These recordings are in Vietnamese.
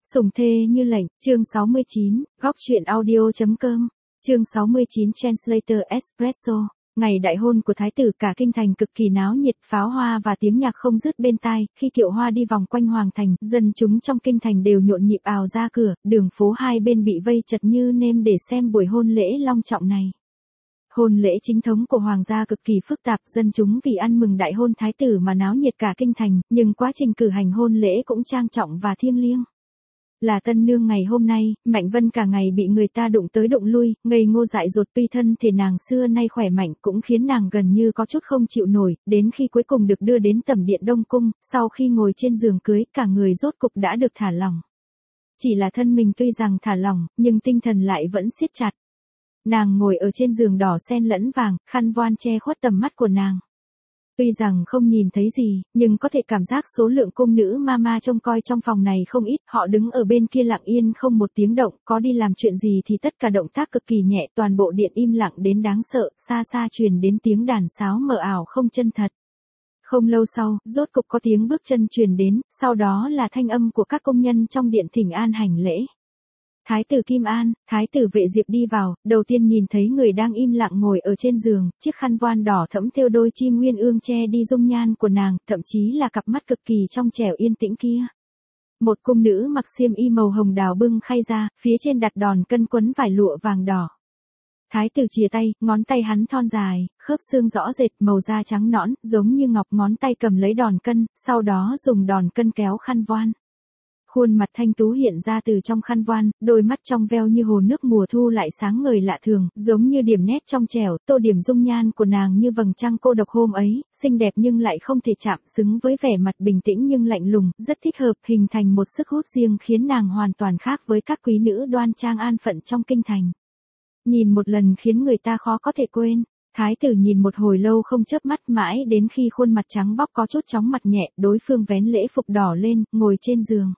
Sủng thê như lệnh, chương 69, góc truyện audio.com, chương 69 Translator Espresso. Ngày đại hôn của thái tử cả kinh thành cực kỳ náo nhiệt, pháo hoa và tiếng nhạc không dứt bên tai, khi kiệu hoa đi vòng quanh hoàng thành, dân chúng trong kinh thành đều nhộn nhịp ào ra cửa, đường phố hai bên bị vây chật như nêm để xem buổi hôn lễ long trọng này. Hôn lễ chính thống của hoàng gia cực kỳ phức tạp, dân chúng vì ăn mừng đại hôn thái tử mà náo nhiệt cả kinh thành, nhưng quá trình cử hành hôn lễ cũng trang trọng và thiêng liêng. Là tân nương ngày hôm nay, Mạnh Vân cả ngày bị người ta đụng tới đụng lui, ngây ngô dại dột, tuy thân thể nàng xưa nay khỏe mạnh cũng khiến nàng gần như có chút không chịu nổi, đến khi cuối cùng được đưa đến tẩm điện Đông Cung, sau khi ngồi trên giường cưới, cả người rốt cục đã được thả lỏng. Chỉ là thân mình tuy rằng thả lỏng, nhưng tinh thần lại vẫn siết chặt. Nàng ngồi ở trên giường đỏ xen lẫn vàng, khăn voan che khuất tầm mắt của nàng. Tuy rằng không nhìn thấy gì, nhưng có thể cảm giác số lượng cung nữ mama trông coi trong phòng này không ít, họ đứng ở bên kia lặng yên không một tiếng động, có đi làm chuyện gì thì tất cả động tác cực kỳ nhẹ, toàn bộ điện im lặng đến đáng sợ, xa xa truyền đến tiếng đàn sáo mờ ảo không chân thật. Không lâu sau, rốt cục có tiếng bước chân truyền đến, sau đó là thanh âm của các công nhân trong điện thỉnh an hành lễ. Thái tử Kim An, thái tử Vệ Diệp đi vào, đầu tiên nhìn thấy người đang im lặng ngồi ở trên giường, chiếc khăn voan đỏ thẫm thêu đôi chim nguyên ương che đi dung nhan của nàng, thậm chí là cặp mắt cực kỳ trong trẻo yên tĩnh kia. Một cung nữ mặc xiêm y màu hồng đào bưng khay ra, phía trên đặt đòn cân quấn vải lụa vàng đỏ. Thái tử chìa tay, ngón tay hắn thon dài, khớp xương rõ rệt, màu da trắng nõn, giống như ngọc, ngón tay cầm lấy đòn cân, sau đó dùng đòn cân kéo khăn voan. Khuôn mặt thanh tú hiện ra từ trong khăn voan, đôi mắt trong veo như hồ nước mùa thu lại sáng ngời lạ thường, giống như điểm nét trong trẻo, tô điểm dung nhan của nàng như vầng trăng cô độc hôm ấy, xinh đẹp nhưng lại không thể chạm, xứng với vẻ mặt bình tĩnh nhưng lạnh lùng, rất thích hợp, hình thành một sức hút riêng khiến nàng hoàn toàn khác với các quý nữ đoan trang an phận trong kinh thành. Nhìn một lần khiến người ta khó có thể quên. Thái tử nhìn một hồi lâu không chớp mắt, mãi đến khi khuôn mặt trắng bóc có chút chóng mặt nhẹ, đối phương vén lễ phục đỏ lên, ngồi trên giường.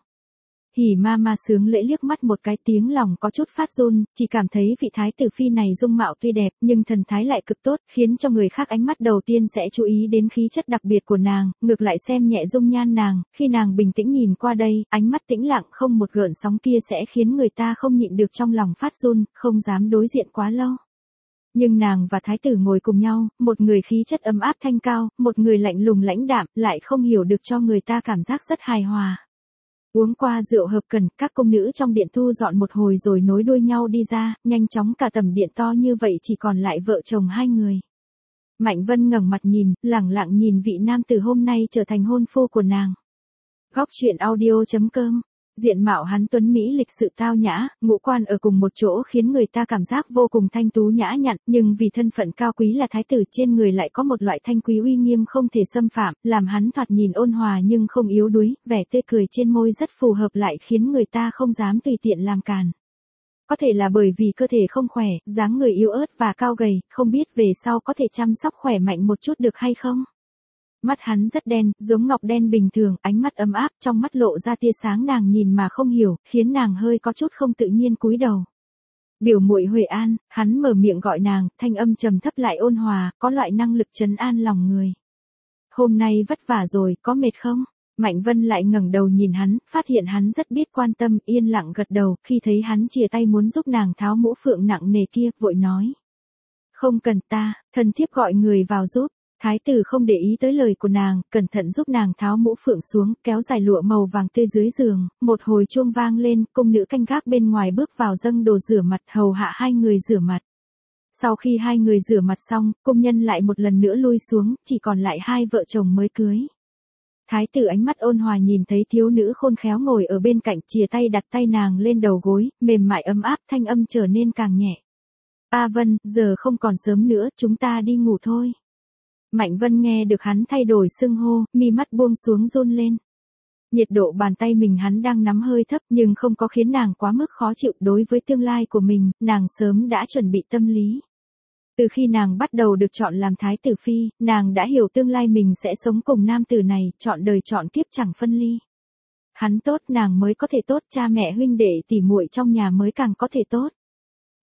Hỉ ma sướng lễ liếc mắt một cái, tiếng lòng có chút phát run, chỉ cảm thấy vị thái tử phi này dung mạo tuy đẹp, nhưng thần thái lại cực tốt, khiến cho người khác ánh mắt đầu tiên sẽ chú ý đến khí chất đặc biệt của nàng, ngược lại xem nhẹ dung nhan nàng, khi nàng bình tĩnh nhìn qua đây, ánh mắt tĩnh lặng không một gợn sóng kia sẽ khiến người ta không nhịn được trong lòng phát run, không dám đối diện quá lâu. Nhưng nàng và thái tử ngồi cùng nhau, một người khí chất ấm áp thanh cao, một người lạnh lùng lãnh đạm, lại không hiểu được cho người ta cảm giác rất hài hòa. Uống qua rượu hợp cần, các công nữ trong điện thu dọn một hồi rồi nối đuôi nhau đi ra, nhanh chóng cả tầm điện to như vậy chỉ còn lại vợ chồng hai người. Mạnh Vân ngẩng mặt nhìn, lẳng lặng nhìn vị nam tử hôm nay trở thành hôn phu của nàng. Góc truyện audio.com. Diện mạo hắn tuấn mỹ lịch sự tao nhã, ngũ quan ở cùng một chỗ khiến người ta cảm giác vô cùng thanh tú nhã nhặn, nhưng vì thân phận cao quý là thái tử trên người lại có một loại thanh quý uy nghiêm không thể xâm phạm, làm hắn thoạt nhìn ôn hòa nhưng không yếu đuối, vẻ tươi cười trên môi rất phù hợp lại khiến người ta không dám tùy tiện làm càn. Có thể là bởi vì cơ thể không khỏe, dáng người yếu ớt và cao gầy, không biết về sau có thể chăm sóc khỏe mạnh một chút được hay không? Mắt hắn rất đen, giống ngọc đen bình thường, ánh mắt ấm áp, trong mắt lộ ra tia sáng nàng nhìn mà không hiểu, khiến nàng hơi có chút không tự nhiên cúi đầu. Biểu muội Huệ An, hắn mở miệng gọi nàng, thanh âm trầm thấp lại ôn hòa, có loại năng lực trấn an lòng người. Hôm nay vất vả rồi, có mệt không? Mạnh Vân lại ngẩng đầu nhìn hắn, phát hiện hắn rất biết quan tâm, yên lặng gật đầu, khi thấy hắn chìa tay muốn giúp nàng tháo mũ phượng nặng nề kia, vội nói. Không cần ta, thần thiếp gọi người vào giúp. Thái tử không để ý tới lời của nàng, cẩn thận giúp nàng tháo mũ phượng xuống, kéo dài lụa màu vàng tươi dưới giường, một hồi chuông vang lên, cung nữ canh gác bên ngoài bước vào dâng đồ rửa mặt hầu hạ hai người rửa mặt. Sau khi hai người rửa mặt xong, cung nhân lại một lần nữa lui xuống, chỉ còn lại hai vợ chồng mới cưới. Thái tử ánh mắt ôn hòa nhìn thấy thiếu nữ khôn khéo ngồi ở bên cạnh, chìa tay đặt tay nàng lên đầu gối, mềm mại ấm áp, thanh âm trở nên càng nhẹ. A Vân, giờ không còn sớm nữa, chúng ta đi ngủ thôi. Mạnh Vân nghe được hắn thay đổi xưng hô, mi mắt buông xuống run lên. Nhiệt độ bàn tay mình hắn đang nắm hơi thấp nhưng không có khiến nàng quá mức khó chịu, đối với tương lai của mình, nàng sớm đã chuẩn bị tâm lý. Từ khi nàng bắt đầu được chọn làm thái tử phi, nàng đã hiểu tương lai mình sẽ sống cùng nam tử này, chọn đời chọn kiếp chẳng phân ly. Hắn tốt nàng mới có thể tốt, cha mẹ huynh đệ tỉ muội trong nhà mới càng có thể tốt.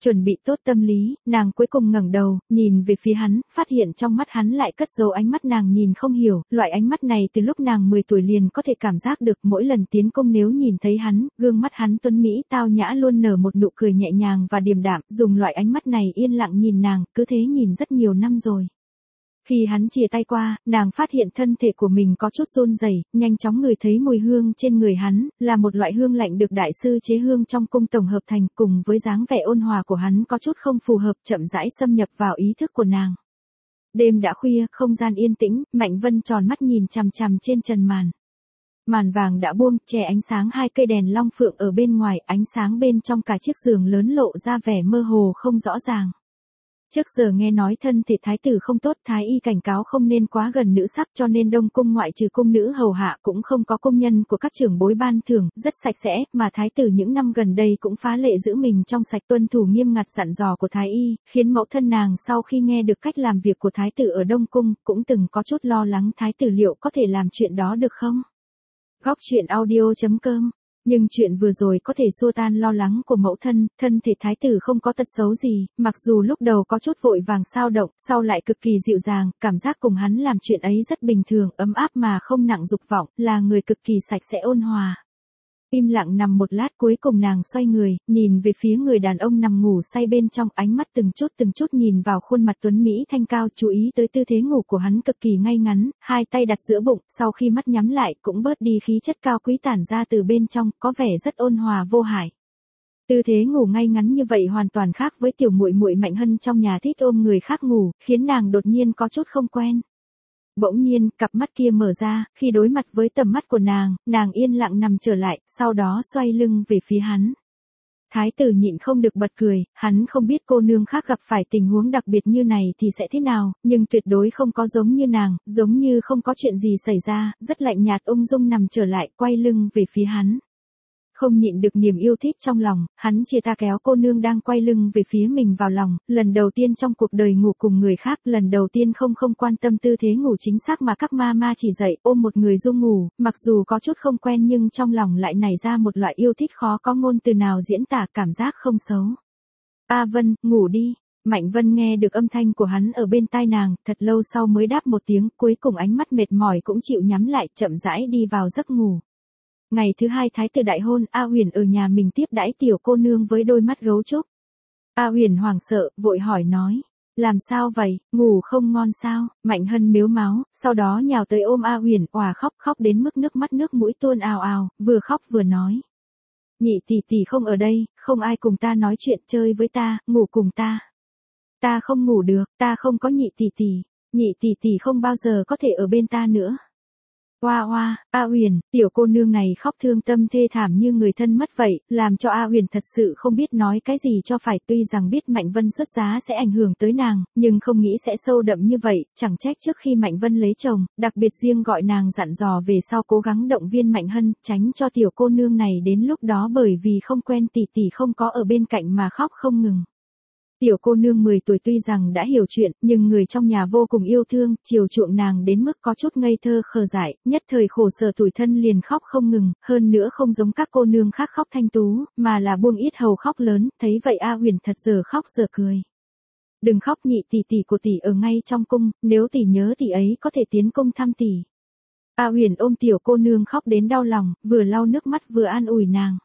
chuẩn bị tốt tâm lý, nàng cuối cùng ngẩng đầu, nhìn về phía hắn, phát hiện trong mắt hắn lại cất giấu ánh mắt nàng nhìn không hiểu, loại ánh mắt này từ lúc nàng 10 tuổi liền có thể cảm giác được, mỗi lần tiến công nếu nhìn thấy hắn, gương mắt hắn tuấn mỹ tao nhã luôn nở một nụ cười nhẹ nhàng và điềm đạm, dùng loại ánh mắt này yên lặng nhìn nàng, cứ thế nhìn rất nhiều năm rồi. Khi hắn chìa tay qua, nàng phát hiện thân thể của mình có chút run rẩy, nhanh chóng ngửi thấy mùi hương trên người hắn, là một loại hương lạnh được đại sư chế hương trong cung tổng hợp thành, cùng với dáng vẻ ôn hòa của hắn có chút không phù hợp, chậm rãi xâm nhập vào ý thức của nàng. Đêm đã khuya, không gian yên tĩnh, Mạnh Vân tròn mắt nhìn chằm chằm trên trần màn. Màn vàng đã buông, che ánh sáng hai cây đèn long phượng ở bên ngoài, ánh sáng bên trong cả chiếc giường lớn lộ ra vẻ mơ hồ không rõ ràng. Trước giờ nghe nói thân thể thái tử không tốt, thái y cảnh cáo không nên quá gần nữ sắc, cho nên đông cung ngoại trừ cung nữ hầu hạ cũng không có công nhân của các trưởng bối ban thưởng, rất sạch sẽ, mà thái tử những năm gần đây cũng phá lệ giữ mình trong sạch, tuân thủ nghiêm ngặt dặn dò của thái y, khiến mẫu thân nàng sau khi nghe được cách làm việc của thái tử ở đông cung, cũng từng có chút lo lắng thái tử liệu có thể làm chuyện đó được không? Góc truyện audio.com. Nhưng chuyện vừa rồi có thể xua tan lo lắng của mẫu thân, thân thể thái tử không có tật xấu gì, mặc dù lúc đầu có chút vội vàng xao động, sau lại cực kỳ dịu dàng, cảm giác cùng hắn làm chuyện ấy rất bình thường, ấm áp mà không nặng dục vọng, là người cực kỳ sạch sẽ ôn hòa. Im lặng nằm một lát, cuối cùng nàng xoay người, nhìn về phía người đàn ông nằm ngủ say bên trong, ánh mắt từng chút nhìn vào khuôn mặt tuấn Mỹ thanh cao, chú ý tới tư thế ngủ của hắn cực kỳ ngay ngắn, hai tay đặt giữa bụng, sau khi mắt nhắm lại cũng bớt đi khí chất cao quý tản ra từ bên trong, có vẻ rất ôn hòa vô hại. Tư thế ngủ ngay ngắn như vậy hoàn toàn khác với tiểu muội muội Mạnh Hân trong nhà thích ôm người khác ngủ, khiến nàng đột nhiên có chút không quen. Bỗng nhiên, cặp mắt kia mở ra, khi đối mặt với tầm mắt của nàng yên lặng nằm trở lại, sau đó xoay lưng về phía hắn. Thái tử nhịn không được bật cười, hắn không biết cô nương khác gặp phải tình huống đặc biệt như này thì sẽ thế nào, nhưng tuyệt đối không có giống như nàng, giống như không có chuyện gì xảy ra, rất lạnh nhạt ung dung nằm trở lại, quay lưng về phía hắn. Không nhịn được niềm yêu thích trong lòng, hắn chia ta kéo cô nương đang quay lưng về phía mình vào lòng, lần đầu tiên trong cuộc đời ngủ cùng người khác, lần đầu tiên không quan tâm tư thế ngủ chính xác mà các ma chỉ dạy, ôm một người dung ngủ, mặc dù có chút không quen nhưng trong lòng lại nảy ra một loại yêu thích khó có ngôn từ nào diễn tả, cảm giác không xấu. A Vân, ngủ đi. Mạnh Vân nghe được âm thanh của hắn ở bên tai nàng, thật lâu sau mới đáp một tiếng, cuối cùng ánh mắt mệt mỏi cũng chịu nhắm lại, chậm rãi đi vào giấc ngủ. Ngày thứ hai thái tử đại hôn, A Huyền ở nhà mình tiếp đãi tiểu cô nương với đôi mắt gấu trúc. A Huyền hoảng sợ, vội hỏi nói, làm sao vậy, ngủ không ngon sao? Mạnh Hân mếu máo, sau đó nhào tới ôm A Huyền, òa khóc đến mức nước mắt nước mũi tuôn ào ào, vừa khóc vừa nói. Nhị tỷ tỷ không ở đây, không ai cùng ta nói chuyện, chơi với ta, ngủ cùng ta. Ta không ngủ được, ta không có nhị tỷ tỷ không bao giờ có thể ở bên ta nữa. Hoa, A Huyền, tiểu cô nương này khóc thương tâm thê thảm như người thân mất vậy, làm cho A Huyền thật sự không biết nói cái gì cho phải, tuy rằng biết Mạnh Vân xuất giá sẽ ảnh hưởng tới nàng, nhưng không nghĩ sẽ sâu đậm như vậy, chẳng trách trước khi Mạnh Vân lấy chồng, đặc biệt riêng gọi nàng dặn dò về sau cố gắng động viên Mạnh Hân, tránh cho tiểu cô nương này đến lúc đó bởi vì không quen tỷ tỷ không có ở bên cạnh mà khóc không ngừng. Tiểu cô nương 10 tuổi tuy rằng đã hiểu chuyện, nhưng người trong nhà vô cùng yêu thương, chiều chuộng nàng đến mức có chút ngây thơ khờ dại, nhất thời khổ sở tủi thân liền khóc không ngừng, hơn nữa không giống các cô nương khác khóc thanh tú, mà là buông yết hầu khóc lớn, thấy vậy A Huyền thật giờ khóc giờ cười. Đừng khóc, nhị tỷ tỷ của tỷ ở ngay trong cung, nếu tỷ nhớ tỷ ấy có thể tiến cung thăm tỷ. A Huyền ôm tiểu cô nương khóc đến đau lòng, vừa lau nước mắt vừa an ủi nàng.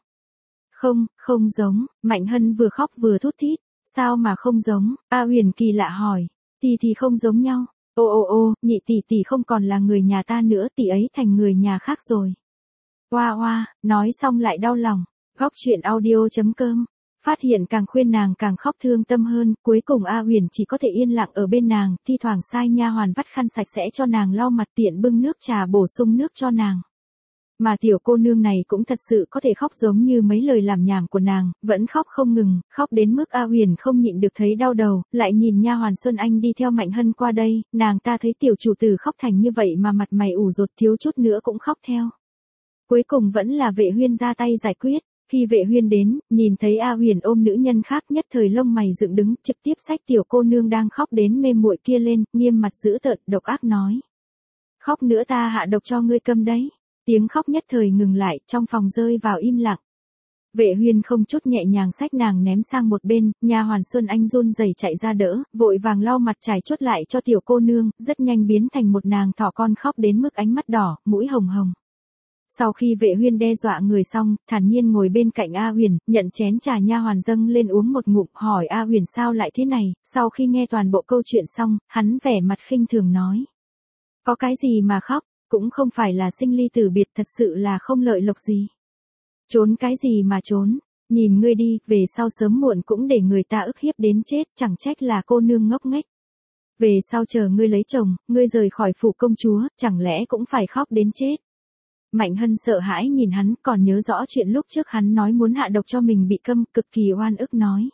Không giống, Mạnh Hân vừa khóc vừa thút thít. Sao mà không giống? A Huyền kỳ lạ hỏi. Thì không giống nhau. Ô, nhị tỷ tỷ không còn là người nhà ta nữa, tỷ ấy thành người nhà khác rồi. Hoa, nói xong lại đau lòng. Góc truyện audio.com. Phát hiện càng khuyên nàng càng khóc thương tâm hơn, cuối cùng A Huyền chỉ có thể yên lặng ở bên nàng, thi thoảng sai nha hoàn vắt khăn sạch sẽ cho nàng lau mặt, tiện bưng nước trà bổ sung nước cho nàng. Mà tiểu cô nương này cũng thật sự có thể khóc giống như mấy lời làm nhảm của nàng, vẫn khóc không ngừng, khóc đến mức A Huyền không nhịn được thấy đau đầu, lại nhìn nha hoàn Xuân Anh đi theo Mạnh Hân qua đây, nàng ta thấy tiểu chủ tử khóc thành như vậy mà mặt mày ủ rột, thiếu chút nữa cũng khóc theo. Cuối cùng vẫn là Vệ Huyên ra tay giải quyết. Khi Vệ Huyên đến, nhìn thấy A Huyền ôm nữ nhân khác, nhất thời lông mày dựng đứng, trực tiếp xách tiểu cô nương đang khóc đến mê muội kia lên, nghiêm mặt dữ tợn, độc ác nói. Khóc nữa ta hạ độc cho ngươi câm đấy. Tiếng khóc nhất thời ngừng lại, trong phòng rơi vào im lặng. Vệ Huyên không chút nhẹ nhàng xách nàng ném sang một bên, nha hoàn Xuân Anh run rẩy chạy ra đỡ, vội vàng lau mặt trải chuốt lại cho tiểu cô nương, rất nhanh biến thành một nàng thỏ con khóc đến mức ánh mắt đỏ, mũi hồng hồng. Sau khi Vệ Huyên đe dọa người xong, thản nhiên ngồi bên cạnh A Huyền, nhận chén trà nha hoàn dâng lên uống một ngụm, hỏi A Huyền sao lại thế này. Sau khi nghe toàn bộ câu chuyện xong, hắn vẻ mặt khinh thường nói: có cái gì mà khóc, cũng không phải là sinh ly tử biệt, thật sự là không lợi lộc gì. Trốn cái gì mà trốn, nhìn ngươi đi, về sau sớm muộn cũng để người ta ức hiếp đến chết, chẳng trách là cô nương ngốc nghếch. Về sau chờ ngươi lấy chồng, ngươi rời khỏi phủ công chúa, chẳng lẽ cũng phải khóc đến chết. Mạnh Hân sợ hãi nhìn hắn, còn nhớ rõ chuyện lúc trước hắn nói muốn hạ độc cho mình bị câm, cực kỳ oan ức nói: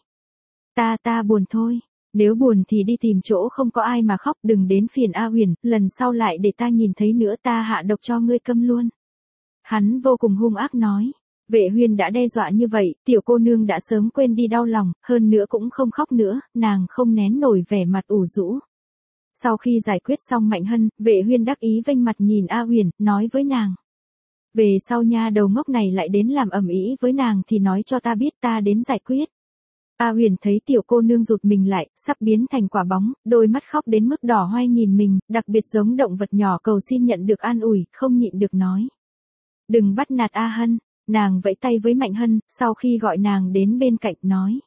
ta buồn thôi, nếu buồn thì đi tìm chỗ không có ai mà khóc, đừng đến phiền A Huyền, lần sau lại để ta nhìn thấy nữa ta hạ độc cho ngươi câm luôn. Hắn vô cùng hung ác nói. Vệ Huyên đã đe dọa như vậy, tiểu cô nương đã sớm quên đi đau lòng, hơn nữa cũng không khóc nữa, nàng không nén nổi vẻ mặt ủ rũ. Sau khi giải quyết xong Mạnh Hân, Vệ Huyên đắc ý vênh mặt nhìn A Huyền, nói với nàng: về sau nha đầu ngốc này lại đến làm ầm ĩ với nàng thì nói cho ta biết, ta đến giải quyết. A Huyền thấy tiểu cô nương rụt mình lại, sắp biến thành quả bóng, đôi mắt khóc đến mức đỏ hoe nhìn mình, đặc biệt giống động vật nhỏ cầu xin nhận được an ủi, không nhịn được nói: đừng bắt nạt A Hân. Nàng vẫy tay với Mạnh Hân, sau khi gọi nàng đến bên cạnh nói: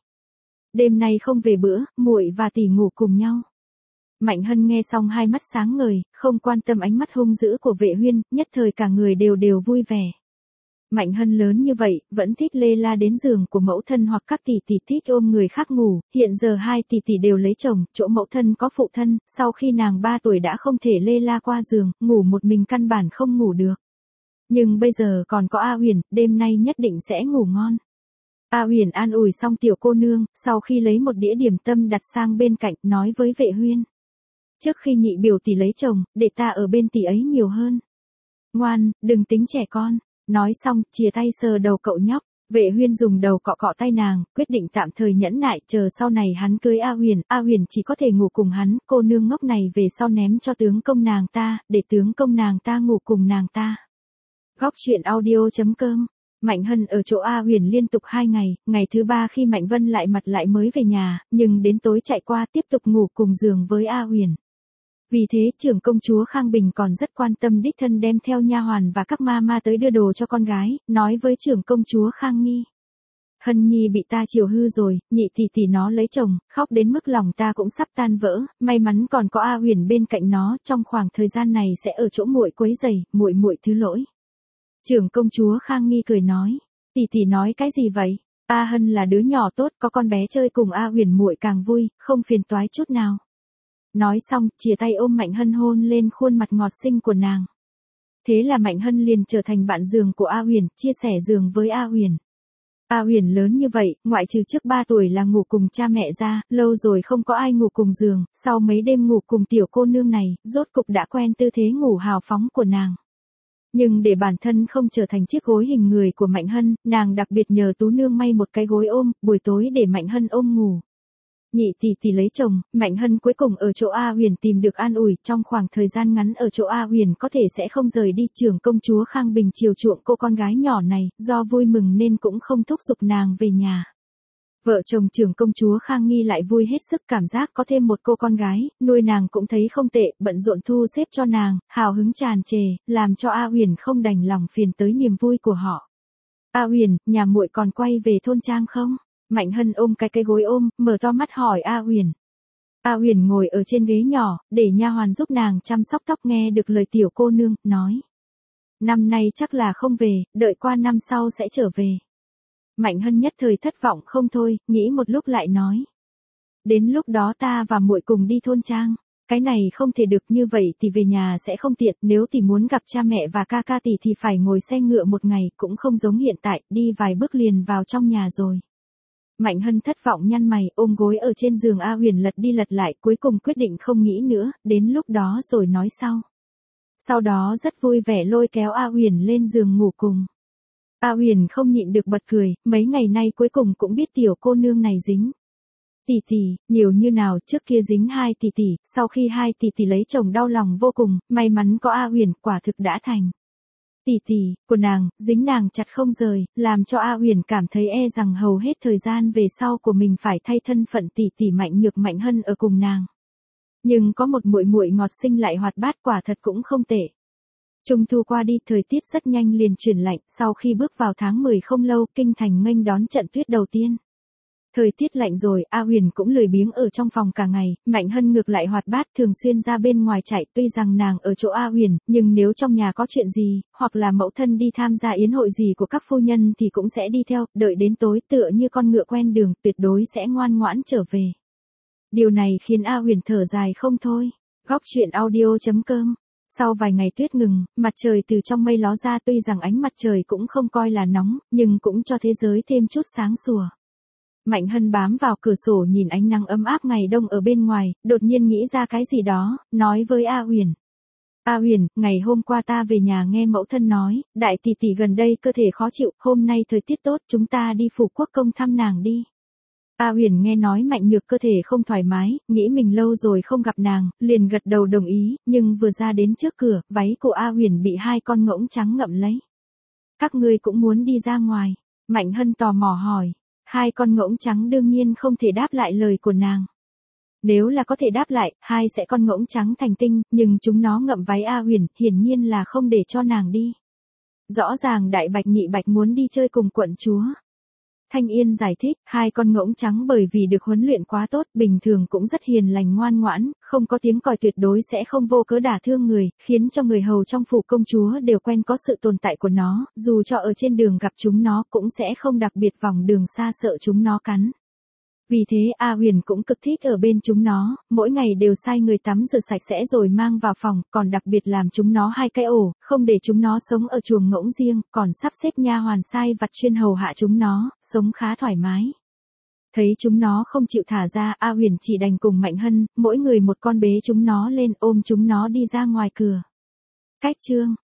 đêm nay không về bữa, muội và tỷ ngủ cùng nhau. Mạnh Hân nghe xong hai mắt sáng ngời, không quan tâm ánh mắt hung dữ của Vệ Huyên, nhất thời cả người đều vui vẻ. Mạnh Hân lớn như vậy, vẫn thích lê la đến giường của mẫu thân hoặc các tỷ tỷ thích ôm người khác ngủ, hiện giờ hai tỷ tỷ đều lấy chồng, chỗ mẫu thân có phụ thân, sau khi nàng 3 tuổi đã không thể lê la qua giường, ngủ một mình căn bản không ngủ được. Nhưng bây giờ còn có A Huyền, đêm nay nhất định sẽ ngủ ngon. A Huyền an ủi xong tiểu cô nương, sau khi lấy một đĩa điểm tâm đặt sang bên cạnh, nói với Vệ Huyên: trước khi nhị biểu tỷ lấy chồng, để ta ở bên tỷ ấy nhiều hơn. Ngoan, đừng tính trẻ con. Nói xong, chìa tay sờ đầu cậu nhóc. Vệ Huyên dùng đầu cọ cọ tay nàng, quyết định tạm thời nhẫn nại, chờ sau này hắn cưới A Huyền chỉ có thể ngủ cùng hắn, cô nương ngốc này về sau ném cho tướng công nàng ta, để tướng công nàng ta ngủ cùng nàng ta. Góc truyện audio.com. Mạnh Hân ở chỗ A Huyền liên tục 2 ngày, ngày thứ 3 khi Mạnh Vân lại mặt lại mới về nhà, nhưng đến tối chạy qua tiếp tục ngủ cùng giường với A Huyền. Vì thế trưởng công chúa Khang Bình còn rất quan tâm, đích thân đem theo nha hoàn và các ma tới đưa đồ cho con gái, nói với trưởng công chúa Khang Nghi: Hân Nhi bị ta chiều hư rồi, nhị tỷ tỷ nó lấy chồng, khóc đến mức lòng ta cũng sắp tan vỡ, may mắn còn có A Huyền bên cạnh nó, trong khoảng thời gian này sẽ ở chỗ muội quấy rầy, muội thứ lỗi. Trưởng công chúa Khang Nghi cười nói: tỷ tỷ nói cái gì vậy? A Hân là đứa nhỏ tốt, có con bé chơi cùng A Huyền muội càng vui, không phiền toái chút nào. Nói xong, chìa tay ôm Mạnh Hân hôn lên khuôn mặt ngọt xinh của nàng. Thế là Mạnh Hân liền trở thành bạn giường của A Huyền, chia sẻ giường với A Huyền. A Huyền lớn như vậy, ngoại trừ trước 3 tuổi là ngủ cùng cha mẹ ra, lâu rồi không có ai ngủ cùng giường, sau mấy đêm ngủ cùng tiểu cô nương này, rốt cục đã quen tư thế ngủ hào phóng của nàng. Nhưng để bản thân không trở thành chiếc gối hình người của Mạnh Hân, nàng đặc biệt nhờ Tú Nương may một cái gối ôm, buổi tối để Mạnh Hân ôm ngủ. Nhị tỷ tỷ lấy chồng, Mạnh Hân cuối cùng ở chỗ A Huyền tìm được an ủi, trong khoảng thời gian ngắn ở chỗ A Huyền có thể sẽ không rời đi. Trưởng công chúa Khang Bình chiều chuộng cô con gái nhỏ này, do vui mừng nên cũng không thúc giục nàng về nhà. Vợ chồng trưởng công chúa Khang Nghi lại vui hết sức, cảm giác có thêm một cô con gái, nuôi nàng cũng thấy không tệ, bận rộn thu xếp cho nàng, hào hứng tràn trề, làm cho A Huyền không đành lòng phiền tới niềm vui của họ. A Huyền, nhà muội còn quay về thôn trang không? Mạnh Hân ôm cái gối ôm, mở to mắt hỏi A Huyền. A Huyền ngồi ở trên ghế nhỏ, để nha hoàn giúp nàng chăm sóc tóc, nghe được lời tiểu cô nương, nói: năm nay chắc là không về, đợi qua năm sau sẽ trở về. Mạnh Hân nhất thời thất vọng không thôi, nghĩ một lúc lại nói: đến lúc đó ta và muội cùng đi thôn trang. Cái này không thể được, như vậy thì về nhà sẽ không tiện, nếu tỷ muốn gặp cha mẹ và ca tỷ thì phải ngồi xe ngựa một ngày, cũng không giống hiện tại, đi vài bước liền vào trong nhà rồi. Mạnh Hân thất vọng nhăn mày, ôm gối ở trên giường A Huyền lật đi lật lại, cuối cùng quyết định không nghĩ nữa, đến lúc đó rồi nói sau. Sau đó rất vui vẻ lôi kéo A Huyền lên giường ngủ cùng. A Huyền không nhịn được bật cười, mấy ngày nay cuối cùng cũng biết tiểu cô nương này dính tỷ tỷ, nhiều như nào, trước kia dính 2 tỷ tỷ, sau khi 2 tỷ tỷ lấy chồng đau lòng vô cùng, may mắn có A Huyền, quả thực đã thành tỷ tỷ của nàng, dính nàng chặt không rời, làm cho A Uyển cảm thấy rằng hầu hết thời gian về sau của mình phải thay thân phận tỷ tỷ Mạnh Nhược Mạnh Hân ở cùng nàng. Nhưng có một muội muội ngọt xinh lại hoạt bát quả thật cũng không tệ. Trung thu qua đi, thời tiết rất nhanh liền chuyển lạnh, sau khi bước vào tháng 10 không lâu, kinh thành nghênh đón trận tuyết đầu tiên. Thời tiết lạnh rồi, A Huyền cũng lười biếng ở trong phòng cả ngày, Mạnh Hân ngược lại hoạt bát, thường xuyên ra bên ngoài chạy, tuy rằng nàng ở chỗ A Huyền, nhưng nếu trong nhà có chuyện gì, hoặc là mẫu thân đi tham gia yến hội gì của các phu nhân thì cũng sẽ đi theo, đợi đến tối tựa như con ngựa quen đường, tuyệt đối sẽ ngoan ngoãn trở về. Điều này khiến A Huyền thở dài không thôi. Góc truyện audio.com. Sau vài ngày tuyết ngừng, mặt trời từ trong mây ló ra, tuy rằng ánh mặt trời cũng không coi là nóng, nhưng cũng cho thế giới thêm chút sáng sủa. Mạnh Hân bám vào cửa sổ nhìn ánh nắng ấm áp ngày đông ở bên ngoài, đột nhiên nghĩ ra cái gì đó, nói với A Huyền. A Huyền, ngày hôm qua ta về nhà nghe mẫu thân nói, đại tỷ tỷ gần đây cơ thể khó chịu, hôm nay thời tiết tốt, chúng ta đi Phủ Quốc Công thăm nàng đi. A Huyền nghe nói Mạnh Nhược cơ thể không thoải mái, nghĩ mình lâu rồi không gặp nàng, liền gật đầu đồng ý, nhưng vừa ra đến trước cửa, váy của A Huyền bị hai con ngỗng trắng ngậm lấy. Các ngươi cũng muốn đi ra ngoài? Mạnh Hân tò mò hỏi. Hai con ngỗng trắng đương nhiên không thể đáp lại lời của nàng. Nếu là có thể đáp lại, hai sẽ con ngỗng trắng thành tinh, nhưng chúng nó ngậm váy A Huyền, hiển nhiên là không để cho nàng đi. Rõ ràng đại bạch nhị bạch muốn đi chơi cùng quận chúa. Thanh Yên giải thích, hai con ngỗng trắng bởi vì được huấn luyện quá tốt, bình thường cũng rất hiền lành ngoan ngoãn, không có tiếng còi, tuyệt đối sẽ không vô cớ đả thương người, khiến cho người hầu trong phủ công chúa đều quen có sự tồn tại của nó, dù cho ở trên đường gặp chúng nó cũng sẽ không đặc biệt vòng đường xa sợ chúng nó cắn. Vì thế A Huyền cũng cực thích ở bên chúng nó, mỗi ngày đều sai người tắm rửa sạch sẽ rồi mang vào phòng, còn đặc biệt làm chúng nó hai cái ổ, không để chúng nó sống ở chuồng ngỗng riêng, còn sắp xếp nha hoàn sai vặt chuyên hầu hạ chúng nó, sống khá thoải mái. Thấy chúng nó không chịu thả ra, A Huyền chỉ đành cùng Mạnh Hân, mỗi người một con bế chúng nó lên, ôm chúng nó đi ra ngoài cửa. Cách chương